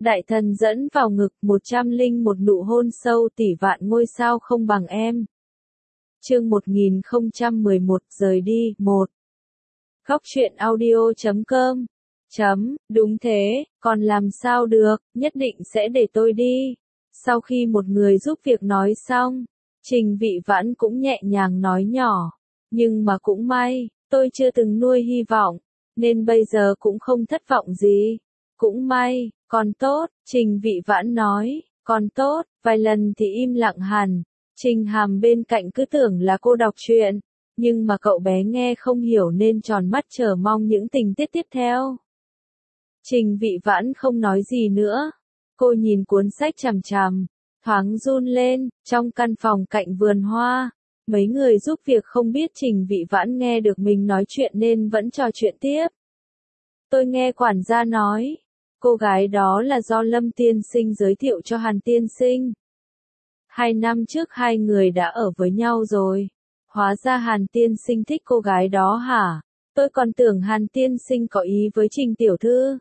Đại thần dẫn vào ngực 101 nụ hôn sâu tỷ vạn ngôi sao không bằng em. Chương 1011 rời đi, 1. Góc truyện audio.com. Đúng thế, còn làm sao được, nhất định sẽ để tôi đi. Sau khi một người giúp việc nói xong, Trình Vị Vãn cũng nhẹ nhàng nói nhỏ. Nhưng mà cũng may, tôi chưa từng nuôi hy vọng, nên bây giờ cũng không thất vọng gì. Cũng may, còn tốt, Trình Vị Vãn nói, còn tốt, vài lần thì im lặng hẳn. Trình Hàm bên cạnh cứ tưởng là cô đọc truyện, nhưng mà cậu bé nghe không hiểu nên tròn mắt chờ mong những tình tiết tiếp theo. Trình Vị Vãn không nói gì nữa. Cô nhìn cuốn sách chằm chằm, thoáng run lên, trong căn phòng cạnh vườn hoa. Mấy người giúp việc không biết Trình Vị Vãn nghe được mình nói chuyện nên vẫn trò chuyện tiếp. Tôi nghe quản gia nói, cô gái đó là do Lâm tiên sinh giới thiệu cho Hàn tiên sinh. 2 năm trước hai người đã ở với nhau rồi. Hóa ra Hàn tiên sinh thích cô gái đó hả? Tôi còn tưởng Hàn tiên sinh có ý với Trình tiểu thư.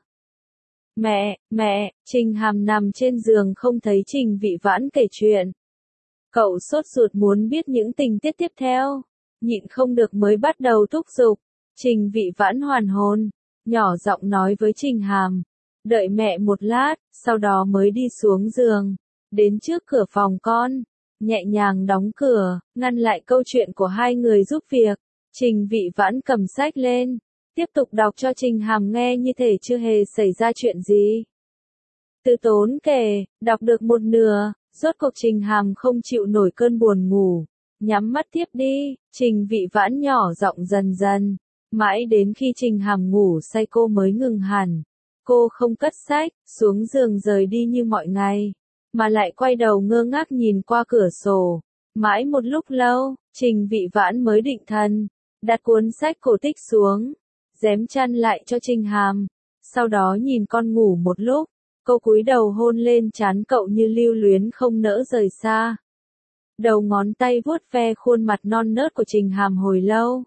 Mẹ, Trình Hàm nằm trên giường không thấy Trình Vị Vãn kể chuyện. Cậu sốt ruột muốn biết những tình tiết tiếp theo, nhịn không được mới bắt đầu thúc giục. Trình Vị Vãn hoàn hồn, nhỏ giọng nói với Trình Hàm, đợi mẹ một lát, sau đó mới đi xuống giường, đến trước cửa phòng con, nhẹ nhàng đóng cửa, ngăn lại câu chuyện của hai người giúp việc. Trình Vị Vãn cầm sách lên, tiếp tục đọc cho Trình Hàm nghe như thể chưa hề xảy ra chuyện gì. Từ tốn kể, đọc được một nửa, rốt cuộc Trình Hàm không chịu nổi cơn buồn ngủ, nhắm mắt tiếp đi. Trình Vị Vãn nhỏ giọng dần dần, mãi đến khi Trình Hàm ngủ say cô mới ngừng hẳn. Cô không cất sách, xuống giường rời đi như mọi ngày, mà lại quay đầu ngơ ngác nhìn qua cửa sổ. Mãi một lúc lâu, Trình Vị Vãn mới định thần, đặt cuốn sách cổ tích xuống, dém chăn lại cho Trình Hàm. Sau đó nhìn con ngủ một lúc, cô cúi đầu hôn lên trán cậu như lưu luyến không nỡ rời xa. Đầu ngón tay vuốt ve khuôn mặt non nớt của Trình Hàm hồi lâu.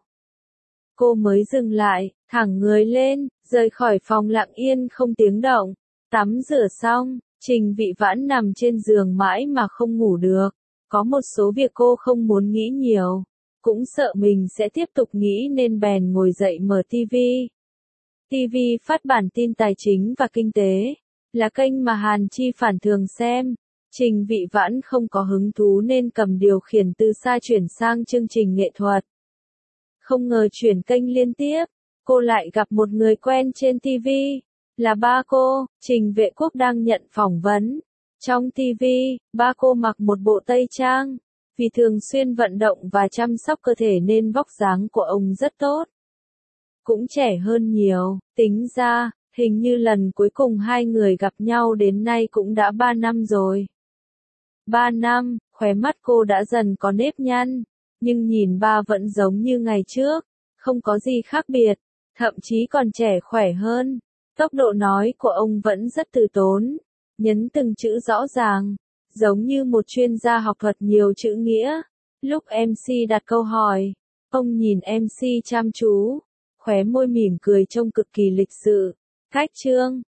Cô mới dừng lại, thẳng người lên, rời khỏi phòng lặng yên không tiếng động. Tắm rửa xong, Trình Vị Vãn nằm trên giường mãi mà không ngủ được. Có một số việc cô không muốn nghĩ nhiều, cũng sợ mình sẽ tiếp tục nghĩ nên bèn ngồi dậy mở TV. TV phát bản tin tài chính và kinh tế, là kênh mà Hàn Chi Phản thường xem. Trình Vị Vãn không có hứng thú nên cầm điều khiển từ xa chuyển sang chương trình nghệ thuật. Không ngờ chuyển kênh liên tiếp, cô lại gặp một người quen trên TV, là ba cô. Trình Vệ Quốc đang nhận phỏng vấn. Trong TV, ba cô mặc một bộ tây trang, vì thường xuyên vận động và chăm sóc cơ thể nên vóc dáng của ông rất tốt. Cũng trẻ hơn nhiều, tính ra, hình như lần cuối cùng hai người gặp nhau đến nay cũng đã 3 năm rồi. 3 năm, khóe mắt cô đã dần có nếp nhăn, nhưng nhìn ba vẫn giống như ngày trước, không có gì khác biệt, thậm chí còn trẻ khỏe hơn. Tốc độ nói của ông vẫn rất từ tốn, nhấn từng chữ rõ ràng, giống như một chuyên gia học thuật nhiều chữ nghĩa. Lúc MC đặt câu hỏi, ông nhìn MC chăm chú, khóe môi mỉm cười trông cực kỳ lịch sự. Cách chương,